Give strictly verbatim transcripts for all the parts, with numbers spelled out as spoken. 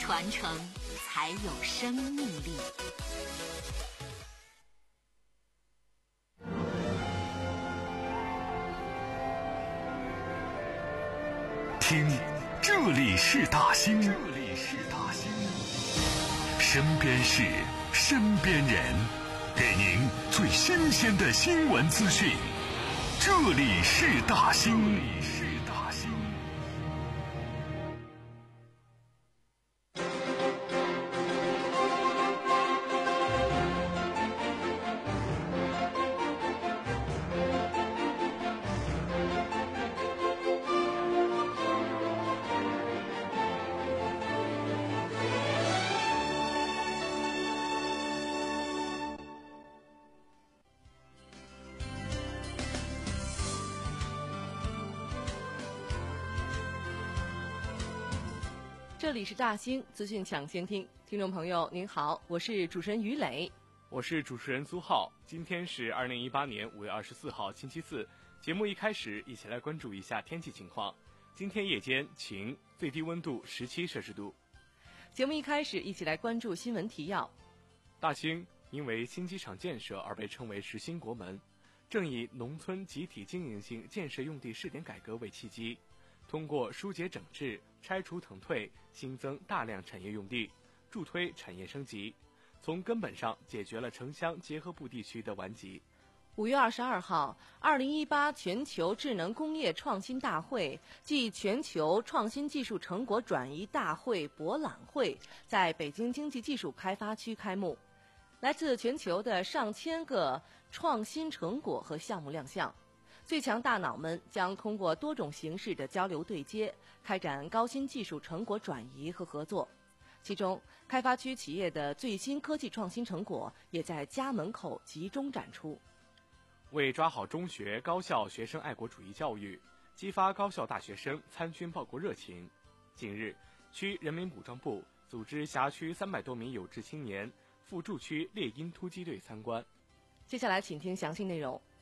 传承才有生命力。 听，这里是大兴，这里是大兴，身边事，身边人，给您最新鲜的新闻资讯。这里是大兴，这里是大兴。 这里是大兴资讯抢先听，听众朋友您好，我是主持人于磊， 我是主持人苏浩。今天是二零一八年五月二十四号星期四，节目一开始一起来关注一下天气情况。今天夜间晴，最低温度十七摄氏度。 节目一开始一起来关注新闻提要。 大兴因为新机场建设而被称为实新国门，正以农村集体经营性建设用地试点改革为契机，通过疏解整治、拆除腾退，新增大量产业用地，助推产业升级，从根本上解决了城乡结合部地区的顽疾。 五月二十二号，二零一八全球智能工业创新大会暨全球创新技术成果转移大会博览会在北京经济技术开发区开幕，来自全球的上千个创新成果和项目亮相。最强大脑们将通过多种形式的交流对接，开展高新技术成果转移和合作。其中，开发区企业的最新科技创新成果也在家门口集中展出。 为抓好中学、高校学生爱国主义教育，激发高校大学生参军报国热情，近日，区人民武装部组织辖区三百多名有志青年赴驻区猎鹰突击队参观。 接下来，请听详细内容。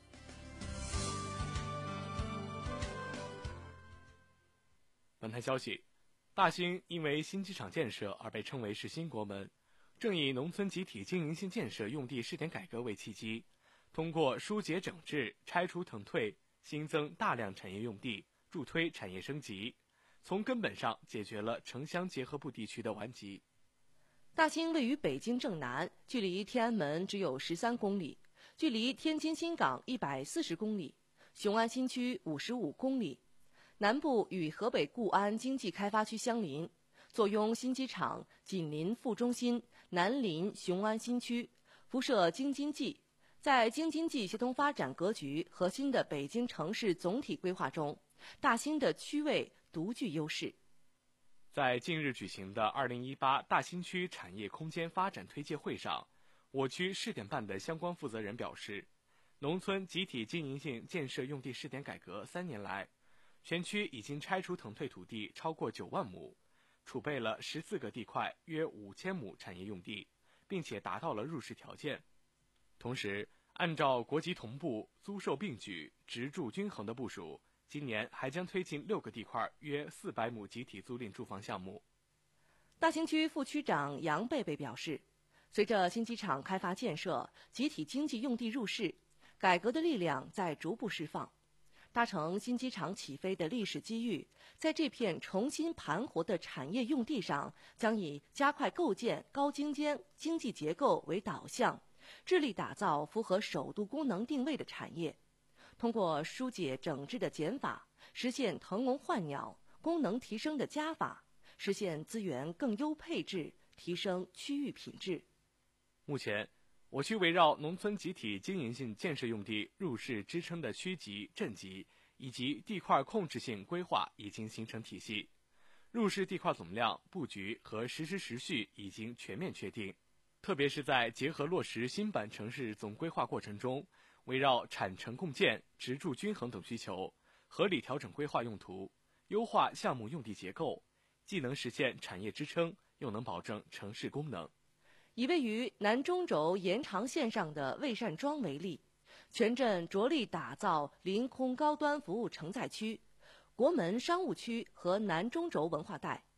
本台消息，大兴因为新机场建设而被称为是新国门，正以农村集体经营性建设用地试点改革为契机，通过疏解整治、拆除腾退，新增大量产业用地，助推产业升级，从根本上解决了城乡结合部地区的顽疾。 大兴位于北京正南，距离天安门只有十三公里，距离天津新港一百四十公里，雄安新区五十五公里。南部与河北固安经济开发区相邻，坐拥新机场，紧邻副中心，南临雄安新区，辐射京津冀。在京津冀协同发展格局和新的北京城市总体规划中，大兴的区位独具优势。 在近日举行的二零一八大兴区产业空间发展推介会上，我区试点办的相关负责人表示，农村集体经营性建设用地试点改革三年来，全区已经拆除腾退土地超过九万亩，储备了十四个地块约五千亩产业用地，并且达到了入市条件。同时，按照国籍同步、租售并举、直住均衡的部署，今年还将推进六个地块约四百亩集体租赁住房项目。 大兴区副区长杨贝贝表示，随着新机场开发建设，集体经济用地入市，改革的力量在逐步释放。搭乘新机场起飞的历史机遇，在这片重新盘活的产业用地上，将以加快构建高精尖经济结构为导向，致力打造符合首都功能定位的产业。通过疏解整治的减法，实现腾笼换鸟、功能提升的加法，实现资源更优配置，提升区域品质。 目前，我区围绕农村集体经营性建设用地入市支撑的区级、镇级以及地块控制性规划已经形成体系，入市地块总量、布局和实施时序已经全面确定。特别是在结合落实新版城市总规划过程中，围绕产城共建、直住均衡等需求，合理调整规划用途，优化项目用地结构，既能实现产业支撑，又能保证城市功能。 以位于南中轴延长线上的魏善庄为例，全镇着力打造临空高端服务承载区、国门商务区和南中轴文化带。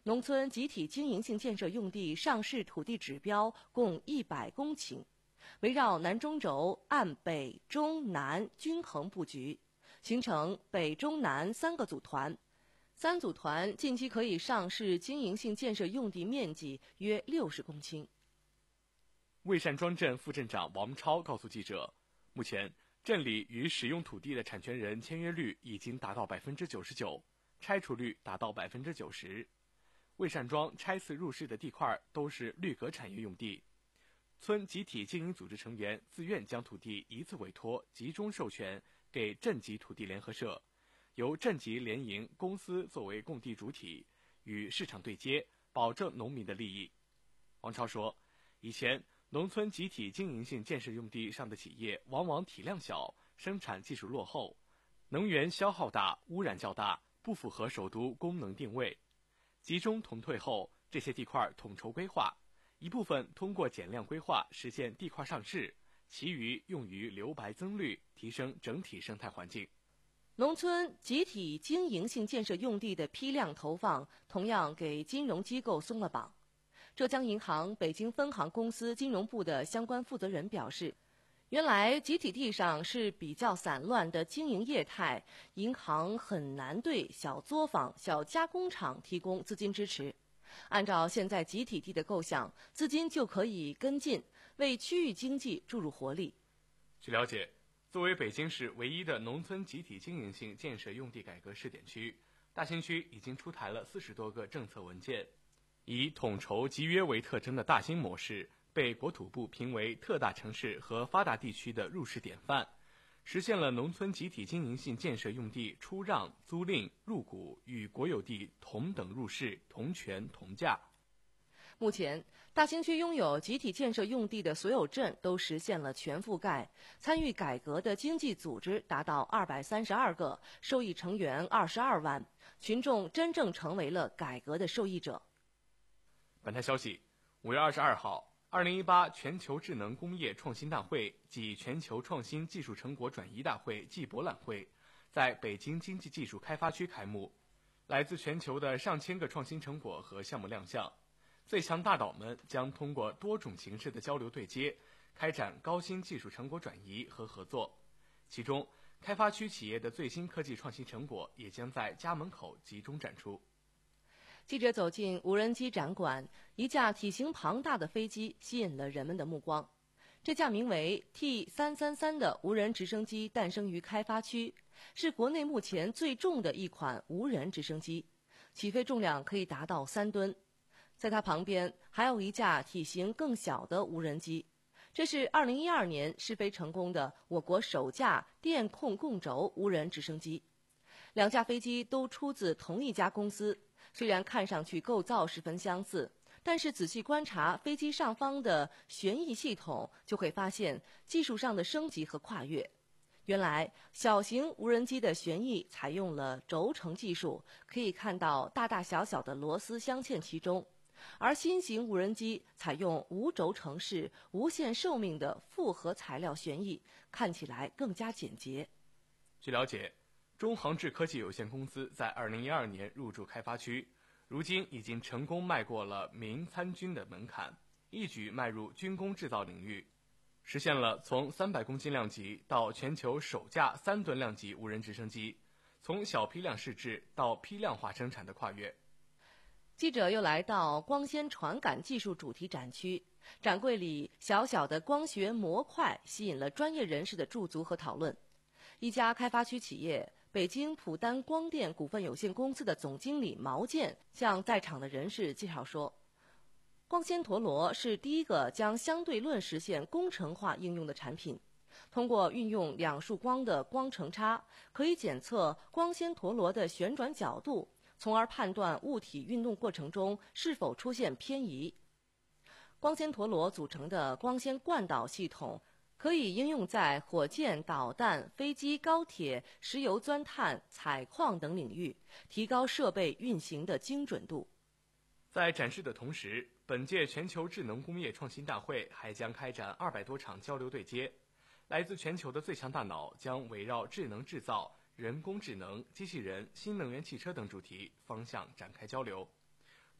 农村集体经营性建设用地上市土地指标共一百公顷，围绕南中轴按北中南均衡布局，形成北中南三个组团。三组团近期可以上市经营性建设用地面积约六十公顷。 魏善庄镇副镇长王超告诉记者，目前镇里与使用土地的产权人签约率已经达到百分之九十九，拆除率达到百分之九十。魏善庄拆次入市的地块都是绿革产业用地，村集体经营组织成员自愿将土地一次委托集中授权给镇级土地联合社，由镇级联营公司作为供地主体，与市场对接，保证农民的利益。王超说，以前农村集体经营性建设用地上的企业往往体量小，生产技术落后，能源消耗大，污染较大，不符合首都功能定位。集中统退后，这些地块统筹规划，一部分通过减量规划实现地块上市，其余用于留白增绿，提升整体生态环境。 农村集体经营性建设用地的批量投放同样给金融机构松了绑。浙江银行北京分行公司金融部的相关负责人表示，原来集体地上是比较散乱的经营业态，银行很难对小作坊、小加工厂提供资金支持。按照现在集体地的构想，资金就可以跟进，为区域经济注入活力。 据了解，作为北京市唯一的农村集体经营性建设用地改革试点区，大兴区已经出台了四十多个政策文件，以统筹集约为特征的大兴模式被国土部评为特大城市和发达地区的入市典范，实现了农村集体经营性建设用地出让、租赁、入股与国有地同等入市、同权同价。 目前，大兴区拥有集体建设用地的所有镇都实现了全覆盖，参与改革的经济组织达到二百三十二个，受益成员二十二万，群众真正成为了改革的受益者。 本台消息，五月二十二号，二零一八全球智能工业创新大会暨全球创新技术成果转移大会暨博览会在北京经济技术开发区开幕，来自全球的上千个创新成果和项目亮相。最强大导们将通过多种形式的交流对接，开展高新技术成果转移和合作。其中，开发区企业的最新科技创新成果也将在家门口集中展出。 记者走进无人机展馆，一架体型庞大的飞机吸引了人们的目光。这架名为 T 三三三 的无人直升机诞生于开发区，是国内目前最重的一款无人直升机，起飞重量可以达到三吨。在它旁边还有一架体型更小的无人机，这是二零一二年试飞成功的我国首架电控共轴无人直升机。两架飞机都出自同一家公司，虽然看上去构造十分相似，但是仔细观察飞机上方的旋翼系统，就会发现技术上的升级和跨越。原来小型无人机的旋翼采用了轴承技术，可以看到大大小小的螺丝镶嵌其中，而新型无人机采用无轴承式无限寿命的复合材料旋翼，看起来更加简洁。 据了解，中航智科技有限公司在二零一二年入驻开发区，如今已经成功迈过了民参军的门槛，一举迈入军工制造领域，实现了从三百公斤量级到全球首架三吨量级无人直升机，从小批量试制到批量化生产的跨越。 记者又来到光纤传感技术主题展区，展柜里小小的光学模块吸引了专业人士的驻足和讨论。一家开发区企业北京普丹光电股份有限公司的总经理毛健向在场的人士介绍说，光纤陀螺是第一个将相对论实现工程化应用的产品。通过运用两束光的光程差，可以检测光纤陀螺的旋转角度，从而判断物体运动过程中是否出现偏移。光纤陀螺组成的光纤惯导系统可以应用在火箭、导弹、飞机、高铁、石油钻探、采矿等领域，提高设备运行的精准度。 在展示的同时，本届全球智能工业创新大会还将开展二百多场交流对接，来自全球的最强大脑将围绕智能制造、人工智能、机器人、新能源汽车等主题方向展开交流。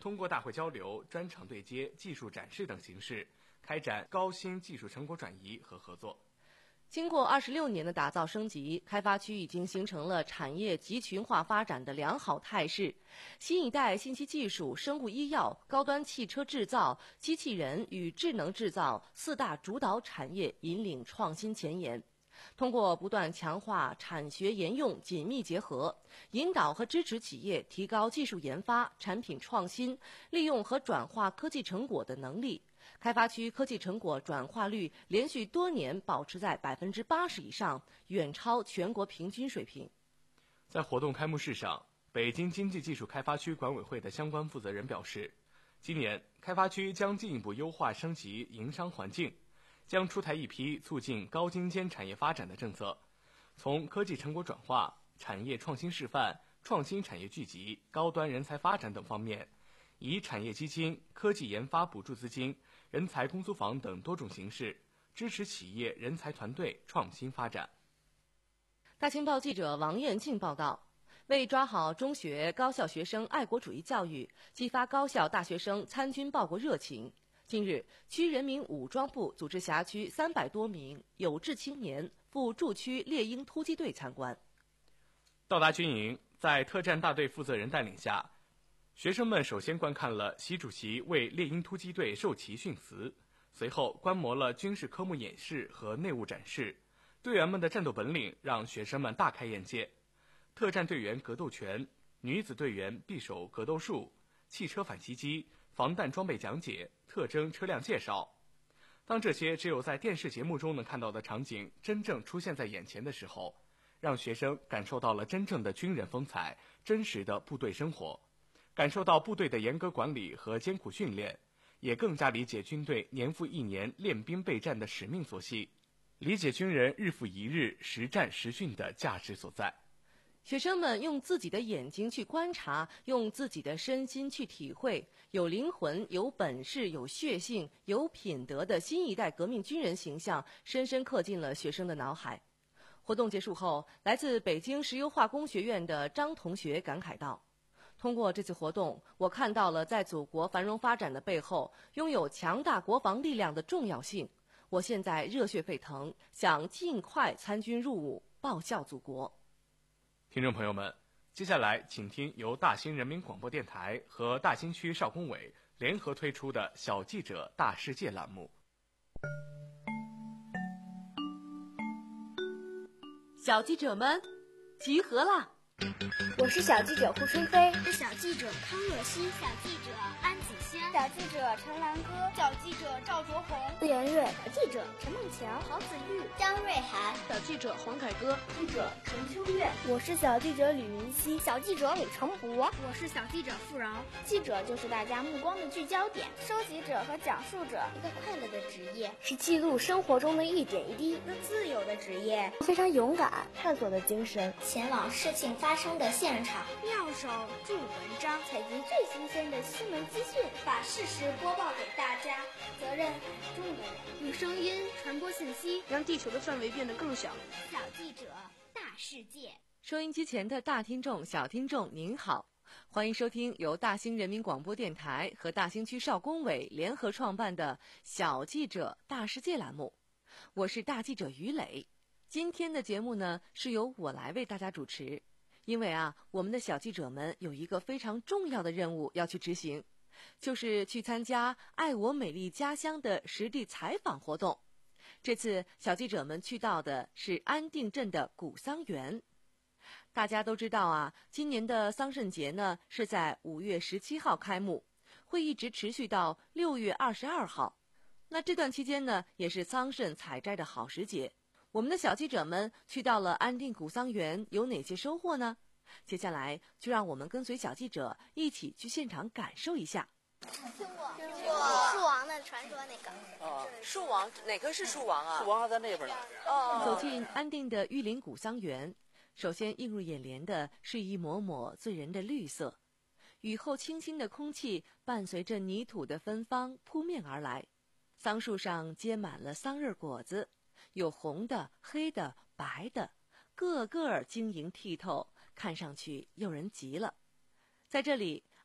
通过大会交流、专场对接、技术展示等形式，开展高新技术成果转移和合作。 经过二十六年的打造升级，开发区已经形成了产业集群化发展的良好态势。新一代信息技术、生物医药、高端汽车制造、机器人与智能制造四大主导产业引领创新前沿。通过不断强化产学研用紧密结合，引导和支持企业提高技术研发、产品创新、利用和转化科技成果的能力。开发区科技成果转化率连续多年保持在百分之八十以上，远超全国平均水平。 在活动开幕式上，北京经济技术开发区管委会的相关负责人表示，今年开发区将进一步优化升级营商环境，将出台一批促进高精尖产业发展的政策，从科技成果转化、产业创新示范、创新产业聚集、高端人才发展等方面，以产业基金、科技研发补助资金、人才公租房等多种形式，支持企业人才团队创新发展。 大青报记者王艳静报道，为抓好中学高校学生爱国主义教育，激发高校大学生参军报国热情，近日，区人民武装部组织辖区三百多名有志青年赴驻区猎鹰突击队参观。 到达军营，在特战大队负责人带领下，学生们首先观看了习主席为猎鹰突击队授旗训词，随后观摩了军事科目演示和内务展示。队员们的战斗本领让学生们大开眼界。特战队员格斗拳，女子队员匕首格斗术，汽车反袭击，防弹装备讲解，特征车辆介绍。当这些只有在电视节目中能看到的场景真正出现在眼前的时候，让学生感受到了真正的军人风采，真实的部队生活，感受到部队的严格管理和艰苦训练，也更加理解军队年复一年练兵备战的使命所系，理解军人日复一日实战实训的价值所在。 学生们用自己的眼睛去观察，用自己的身心去体会，有灵魂、有本事、有血性、有品德的新一代革命军人形象深深刻进了学生的脑海。活动结束后，来自北京石油化工学院的张同学感慨道，通过这次活动，我看到了在祖国繁荣发展的背后，拥有强大国防力量的重要性。我现在热血沸腾，想尽快参军入伍，报效祖国。 听众朋友们，接下来请听由大兴人民广播电台和大兴区少工委联合推出的小记者大世界栏目。 小记者们集合啦！ 我是小记者胡春飞， 是小记者康若曦，小记者安子轩， 小记者陈兰歌， 小记者赵卓红， 陆妍月， 小记者陈梦强， 郝子玉， 张瑞涵， 小记者黄凯歌， 记者陈秋月。我是小记者吕明熙， 小记者李成博， 我是小记者付饶。 记者就是大家目光的聚焦点，收集者和讲述者， 一个快乐的职业， 是记录生活中的一点一滴， 一个自由的职业， 非常勇敢，探索的精神， 前往事情发生的现场， 妙手著文章， 采集最新鲜的新闻资讯， 把事实播报给大家。责任很重的人， 用声音传播信息， 让地球的范围变得更小。 小记者大世界。 收音机前的大听众、小听众您好，欢迎收听由大兴人民广播电台和大兴区少工委联合创办的小记者大世界栏目，我是大记者于磊。今天的节目呢，是由我来为大家主持，因为啊，我们的小记者们有一个非常重要的任务要去执行，就是去参加爱我美丽家乡的实地采访活动。这次小记者们去到的是安定镇的古桑园。大家都知道啊，今年的桑葚节呢是在五月十七号开幕，会一直持续到六月二十二号。那这段期间呢，也是桑葚采摘的好时节。我们的小记者们去到了安定古桑园，有哪些收获呢？接下来就让我们跟随小记者一起去现场感受一下。 听过，听过树王的传说那个。 哦，树王哪棵是树王啊？ 树王还在那边呢。 哦，走进安定的玉林古桑园，首先映入眼帘的是一抹抹醉人的绿色，雨后清新的空气伴随着泥土的芬芳扑面而来。桑树上结满了桑葚果子，有红的、黑的、白的，个个晶莹剔透，看上去诱人极了。在这里，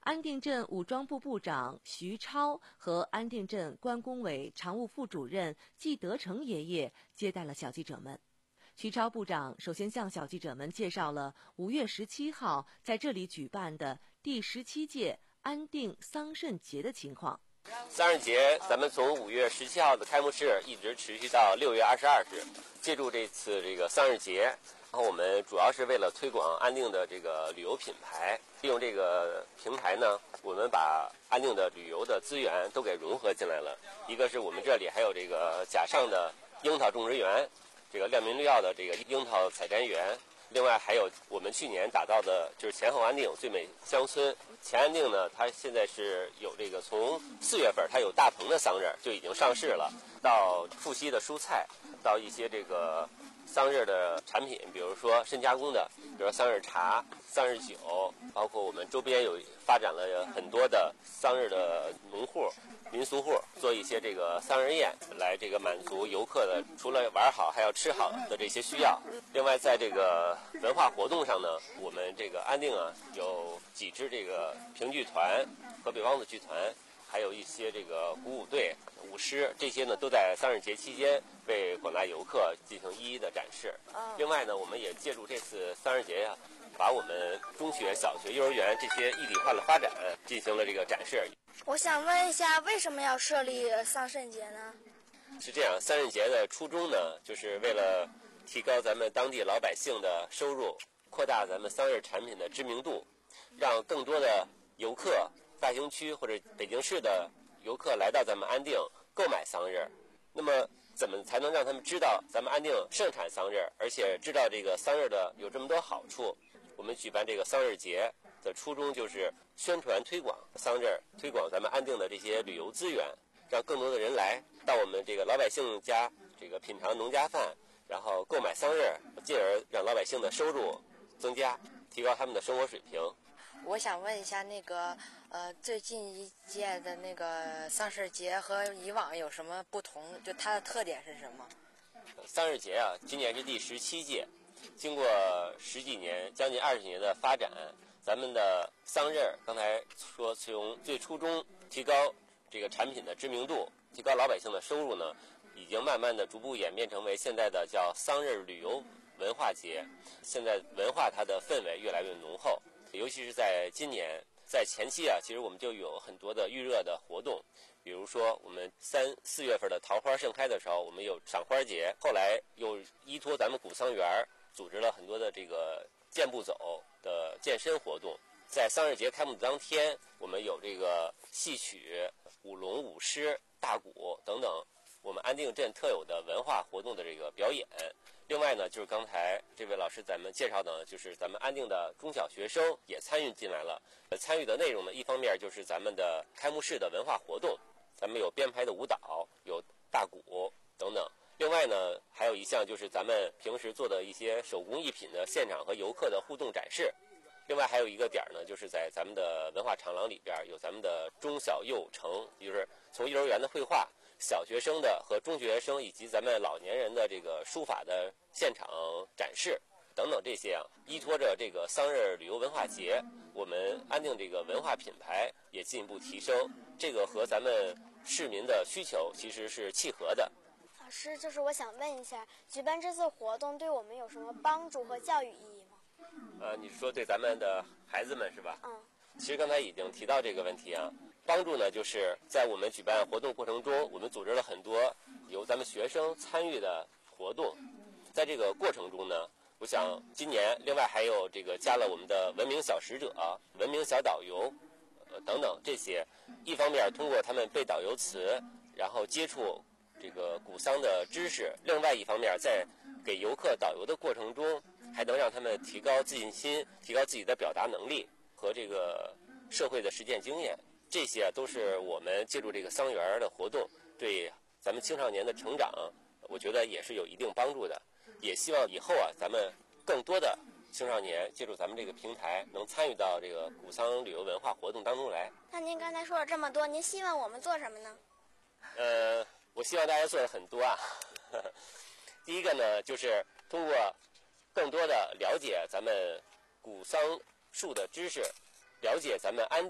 安定镇武装部部长徐超和安定镇关工委常务副主任季德成爷爷接待了小记者们。徐超部长首先向小记者们介绍了五月十七号在这里举办的第十七届安定桑葚节的情况。 桑葚节咱们从五月十七号的开幕式一直持续到六月二十二日，借助这次这个桑葚节，然后我们主要是为了推广安定的这个旅游品牌，利用这个平台呢，我们把安定的旅游的资源都给融合进来了。一个是我们这里还有这个甲上的樱桃种植园，这个亮明绿药的这个樱桃采摘园，另外还有我们去年打造的就是前后安定最美乡村。前安定呢，它现在是有这个从四月份它有大棚的桑葚就已经上市了，到富硒的蔬菜，到一些这个桑葚的产品，比如说深加工的，比如说桑葚茶、桑葚酒，包括我们周边有发展了很多的桑葚的农户、民俗户，做一些这个桑葚宴，来这个满足游客的除了玩好还要吃好的这些需要。另外，在这个文化活动上呢，我们这个安定啊有几支这个评剧团、河北梆子剧团，还有一些这个鼓舞队、舞狮，这些呢都在桑葚节期间为广大游客进行一一的展示。另外呢，我们也借助这次桑葚节呀、啊，把我们中学、小学、幼儿园这些异地化的发展进行了这个展示。 我想问一下，为什么要设立桑葚节呢？ 是这样，桑葚节的初衷呢，就是为了提高咱们当地老百姓的收入，扩大咱们桑葚产品的知名度，让更多的游客、大兴区或者北京市的游客来到咱们安定购买桑葚。那么怎么才能让他们知道咱们安定盛产桑葚，而且知道这个桑葚的有这么多好处？我们举办这个桑葚节的初衷就是宣传推广桑葚，推广咱们安定的这些旅游资源，让更多的人来到我们这个老百姓家这个品尝农家饭，然后购买桑葚，进而让老百姓的收入增加，提高他们的生活水平。 我想问一下，那个呃，最近一届的那个桑葚节和以往有什么不同？就它的特点是什么？ 桑葚节啊，今年是第十七届，经过十几年、将近二十年的发展，咱们的桑葚刚才说从最初衷提高这个产品的知名度，提高老百姓的收入呢，已经慢慢的逐步演变成为现在的叫桑葚旅游文化节。现在文化它的氛围越来越浓厚，尤其是在今年，在前期啊，其实我们就有很多的预热的活动，比如说我们三四月份的桃花盛开的时候，我们有赏花节，后来又依托咱们古桑园组织了很多的这个健步走的健身活动。在桑葚节开幕当天，我们有这个戏曲、舞龙、舞狮、大鼓等等我们安定镇特有的文化活动的这个表演。另外呢，就是刚才这位老师咱们介绍的，就是咱们安定的中小学生也参与进来了。呃，参与的内容呢，一方面就是咱们的开幕式的文化活动，咱们有编排的舞蹈，有大鼓等等。另外呢，还有一项就是咱们平时做的一些手工艺品的现场和游客的互动展示。另外还有一个点呢，就是在咱们的文化长廊里边有咱们的中小幼成，就是从幼儿园的绘画、小学生的和中学生以及咱们老年人的这个书法的现场展示等等这些啊，依托着这个桑葚旅游文化节，我们安定这个文化品牌也进一步提升，这个和咱们市民的需求其实是契合的。 老师，就是我想问一下，举办这次活动对我们有什么帮助和教育意义吗？ 呃，你说对咱们的孩子们是吧？ 嗯。 其实刚才已经提到这个问题啊。帮助呢，就是在我们举办活动过程中，我们组织了很多由咱们学生参与的活动。在这个过程中呢，我想今年另外还有这个加了我们的文明小使者、文明小导游，呃等等这些。一方面通过他们背导游词，然后接触这个古桑的知识；另外一方面在给游客导游的过程中，还能让他们提高自信心，提高自己的表达能力和这个社会的实践经验。这些啊都是我们借助这个桑园的活动，对咱们青少年的成长，我觉得也是有一定帮助的。也希望以后啊，咱们更多的青少年借助咱们这个平台，能参与到这个古桑旅游文化活动当中来。 那您刚才说了这么多，您希望我们做什么呢？ 呃，我希望大家做的很多啊。第一个呢，就是通过更多的了解咱们古桑树的知识，了解咱们安定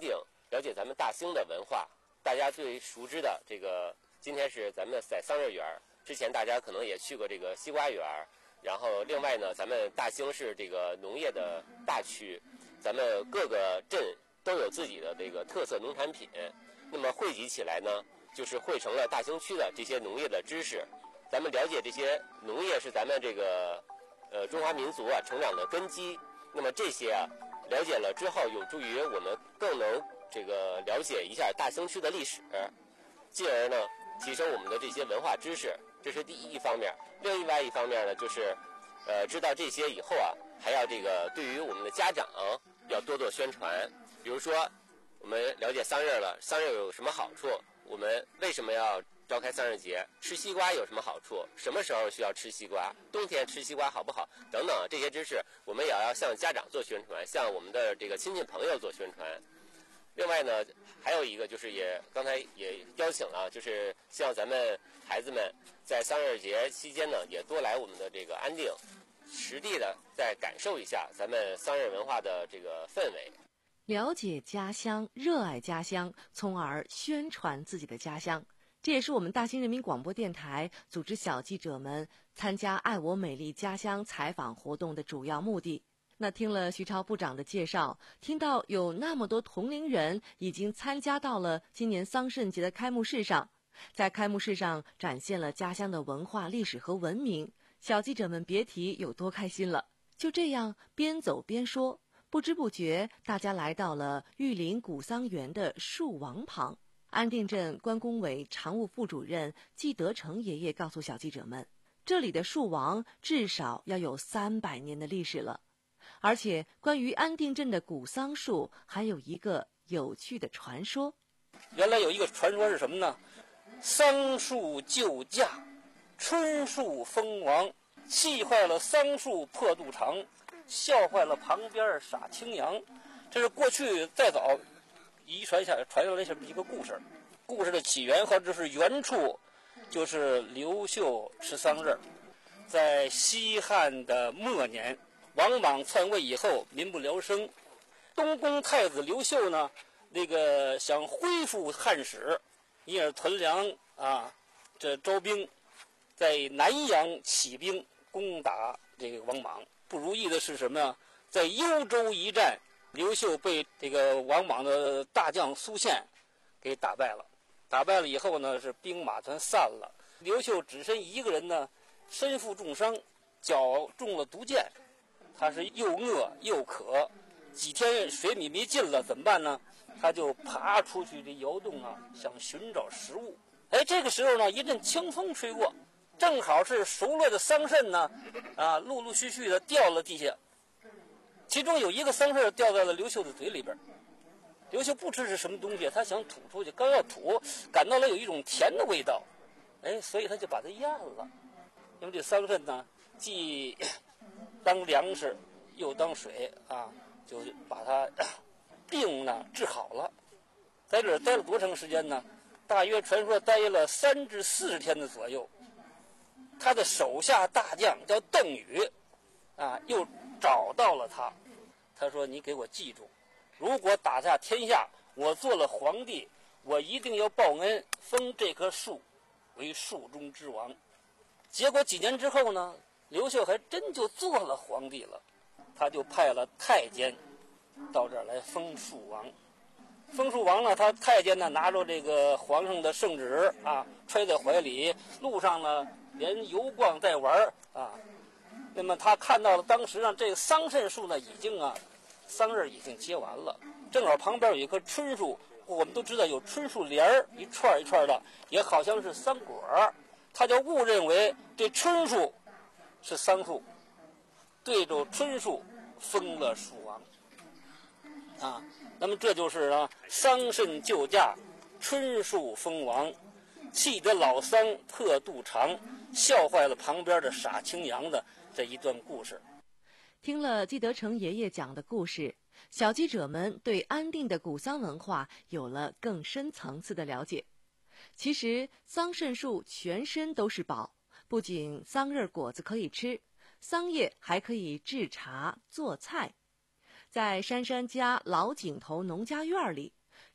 了解咱们大兴的文化。大家最熟知的这个，今天是咱们在桑葚园，之前大家可能也去过这个西瓜园。然后另外呢，咱们大兴是这个农业的大区，咱们各个镇都有自己的这个特色农产品，那么汇集起来呢，就是汇成了大兴区的这些农业的知识。咱们了解这些农业是咱们这个呃中华民族啊成长的根基，那么这些啊了解了之后，有助于我们更能这个了解一下大兴区的历史，进而呢提升我们的这些文化知识，这是第一方面。另外一方面呢，就是呃知道这些以后啊，还要这个对于我们的家长要多做宣传。比如说我们了解桑葚了，桑葚有什么好处，我们为什么要召开桑葚节，吃西瓜有什么好处，什么时候需要吃西瓜，冬天吃西瓜好不好等等，这些知识我们也要向家长做宣传，向我们的这个亲戚朋友做宣传。另外呢，还有一个就是也刚才也邀请了，就是希望咱们孩子们在桑葚节期间呢，也多来我们的这个安定，实地的再感受一下咱们桑葚文化的这个氛围， 了解家乡，热爱家乡，从而宣传自己的家乡。这也是我们大兴人民广播电台组织小记者们参加爱我美丽家乡采访活动的主要目的。那听了徐超部长的介绍，听到有那么多同龄人已经参加到了今年桑葚节的开幕式上，在开幕式上展现了家乡的文化、历史和文明，小记者们别提有多开心了。就这样边走边说，不知不觉大家来到了玉林古桑园的树王旁。安定镇关工委常务副主任季德成爷爷告诉小记者们，这里的树王至少要有三百年的历史了。而且关于安定镇的古桑树还有一个有趣的传说。 原来有一个传说是什么呢？桑树救驾，春树封王，气坏了桑树破肚肠，笑坏了旁边傻青羊。这是过去再早遗传下传下来这么一个故事。故事的起源和就是原处就是刘秀吃桑葚。在西汉的末年，王莽篡位以后，民不聊生。东宫太子刘秀呢，那个想恢复汉室，因而屯粮啊，这招兵，在南阳起兵攻打这个王莽。不如意的是什么呀？在幽州一战，刘秀被这个王莽的大将苏宪给打败了。打败了以后呢，是兵马全散了。刘秀只身一个人呢，身负重伤，脚中了毒箭。他是又饿又渴，几天水米没进了，怎么办呢？他就爬出去这窑洞啊，想寻找食物。哎，这个时候呢，一阵清风吹过，正好是熟了的桑葚呢，啊，陆陆续续的掉了地下。其中有一个桑葚掉在了刘秀的嘴里边。刘秀不知是什么东西，他想吐出去，刚要吐，感到了有一种甜的味道，哎，所以他就把它咽了。因为这桑葚呢，既当粮食又当水啊，就把它病呢治好了。在这儿待了多长时间呢？大约传说待了三至四十天的左右。他的手下大将叫邓禹啊，又找到了他。他说：“你给我记住，如果打下天下，我做了皇帝，我一定要报恩，封这棵树为树中之王。”结果几年之后呢，刘秀还真就做了皇帝了。他就派了太监到这儿来封树王。封树王呢，他太监呢拿着这个皇上的圣旨啊，揣在怀里，路上呢连游逛带玩啊。那么他看到了当时呢，这个桑葚树呢已经啊，桑葚已经结完了，正好旁边有一棵春树，我们都知道有春树帘儿，一串一串的，也好像是桑果儿。他就误认为这春树是桑树，对着春树封了树王啊。那么这就是啊，桑葚救驾，春树封王，气得老桑破肚肠，笑坏了旁边的傻青羊的这一段故事。 听了季德成爷爷讲的故事，小记者们对安定的古桑文化有了更深层次的了解。其实桑葚树全身都是宝，不仅桑葚果子可以吃，桑叶还可以制茶做菜。在珊珊家老井头农家院里，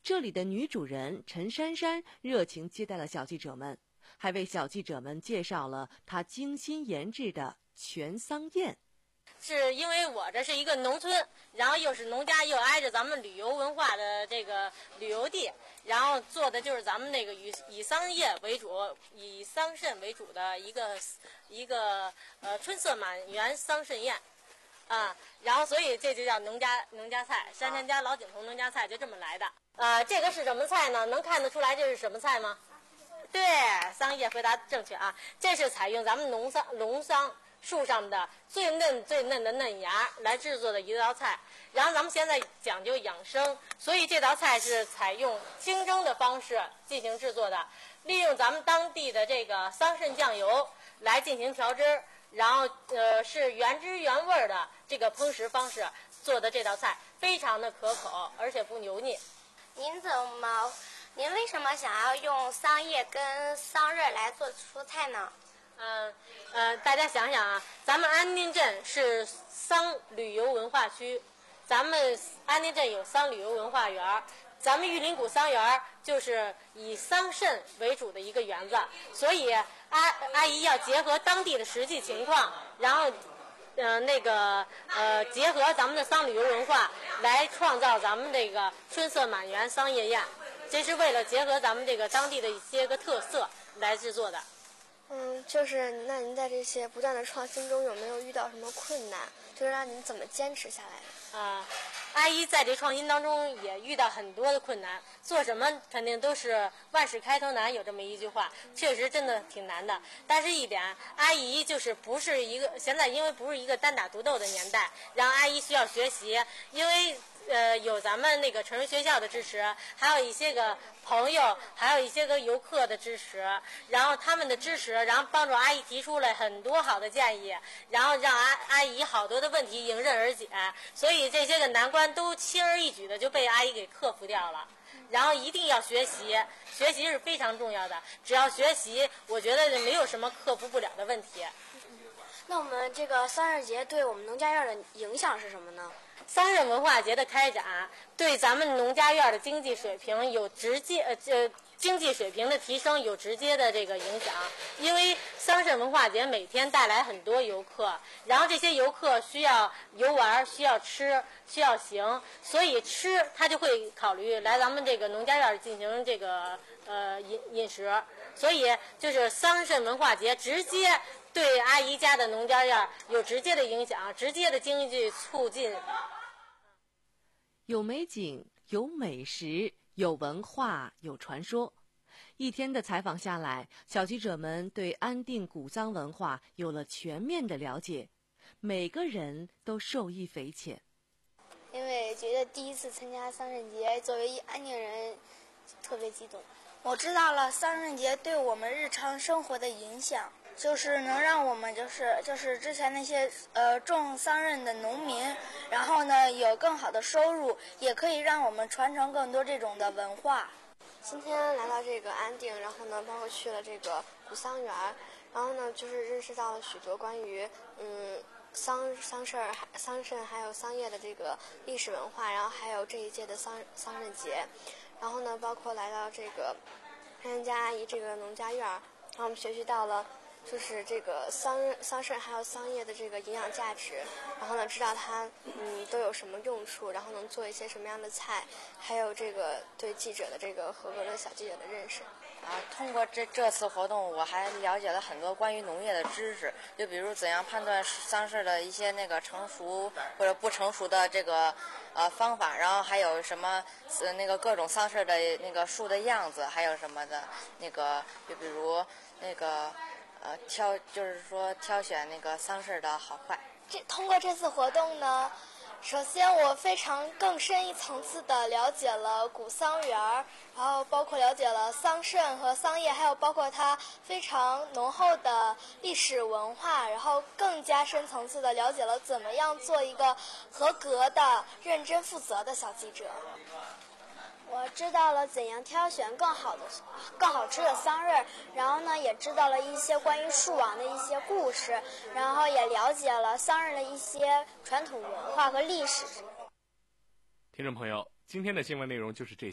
这里的女主人陈珊珊热情接待了小记者们，还为小记者们介绍了她精心研制的全桑宴。 是因为我这是一个农村，然后又是农家，又挨着咱们旅游文化的这个旅游地，然后做的就是咱们那个以以桑叶为主，以桑葚为主的一个一个呃春色满园桑葚宴，啊，然后所以这就叫农家农家菜，珊珊家老井头农家菜就这么来的。呃，这个是什么菜呢？能看得出来这是什么菜吗？对，桑叶，回答正确啊！这是采用咱们农桑农桑树上的最嫩最嫩的嫩芽来制作的一道菜。然后咱们现在讲究养生，所以这道菜是采用清蒸的方式进行制作的，利用咱们当地的这个桑葚酱油来进行调汁，然后呃是原汁原味的这个烹食方式做的这道菜，非常的可口，而且不油腻。 您怎么？您为什么想要用桑叶跟桑葚来做蔬菜呢？ 嗯呃，大家想想啊，咱们安定镇是桑旅游文化区，咱们安定镇有桑旅游文化园，咱们玉林谷桑园就是以桑葚为主的一个园子，所以阿阿姨要结合当地的实际情况，然后呃那个呃结合咱们的桑旅游文化来创造咱们这个春色满园桑叶宴。这是为了结合咱们这个当地的一些个特色来制作的。 嗯，就是那您在这些不断的创新中有没有遇到什么困难？就是让您怎么坚持下来的？ 啊、呃，阿姨在这创新当中也遇到很多的困难，做什么肯定都是万事开头难，有这么一句话，确实真的挺难的。但是一点，阿姨就是不是一个现在因为不是一个单打独斗的年代，让阿姨需要学习，因为。呃，有咱们那个成人学校的支持，还有一些个朋友，还有一些个游客的支持，然后他们的支持，然后帮助阿姨提出了很多好的建议，然后让阿阿姨好多的问题迎刃而解，所以这些个难关都轻而易举的就被阿姨给克服掉了。然后一定要学习，学习是非常重要的，只要学习，我觉得没有什么克服不了的问题。 那我们这个桑葚节对我们农家院的影响是什么呢？ 桑葚文化节的开展对咱们农家院的经济水平有直接呃呃经济水平的提升有直接的这个影响，因为桑葚文化节每天带来很多游客，然后这些游客需要游玩，需要吃，需要行，所以吃他就会考虑来咱们这个农家院进行这个呃饮饮食，所以就是桑葚文化节直接对阿姨家的农家院有直接的影响，直接的经济促进。 有美景，有美食，有文化，有传说。一天的采访下来，小记者们对安定古桑文化有了全面的了解，每个人都受益匪浅。 因为觉得第一次参加桑葚节，作为安定人，特别激动。 我知道了桑葚节对我们日常生活的影响。就是能让我们就是就是之前那些呃种桑葚的农民，然后呢有更好的收入，也可以让我们传承更多这种的文化。 今天来到这个安定，然后呢包括去了这个古桑园，然后呢就是认识到了许多关于嗯桑桑葚桑葚还有桑叶的这个历史文化，然后还有这一届的桑桑葚节，然后呢包括来到这个珊家阿姨这个农家院，然后我们学习到了。就是这个桑桑葚还有桑叶的这个营养价值，然后呢知道它嗯都有什么用处，然后能做一些什么样的菜，还有这个对记者的这个合格的小记者的认识。 啊，通过这这次活动，我还了解了很多关于农业的知识，就比如怎样判断桑葚的一些那个成熟或者不成熟的这个呃方法，然后还有什么呃那个各种桑葚的那个树的样子，还有什么的那个，就比如那个。呃，挑就是说挑选那个桑葚的好坏。 这通过这次活动呢，首先我非常更深一层次的了解了古桑园，然后包括了解了桑葚和桑叶，还有包括它非常浓厚的历史文化，然后更加深层次的了解了怎么样做一个合格的、认真负责的小记者。 我知道了怎样挑选更好的、更好吃的桑葚，然后呢，也知道了一些关于树王的一些故事，然后也了解了桑葚的一些传统文化和历史。 听众朋友，今天的新闻内容就是这些。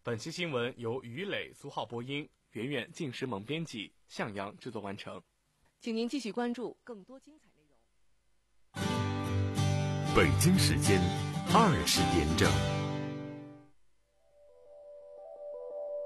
本期新闻由于磊、苏浩播音，圆圆、晋时萌编辑，向阳制作完成。 请您继续关注更多精彩内容。 北京时间二十点整。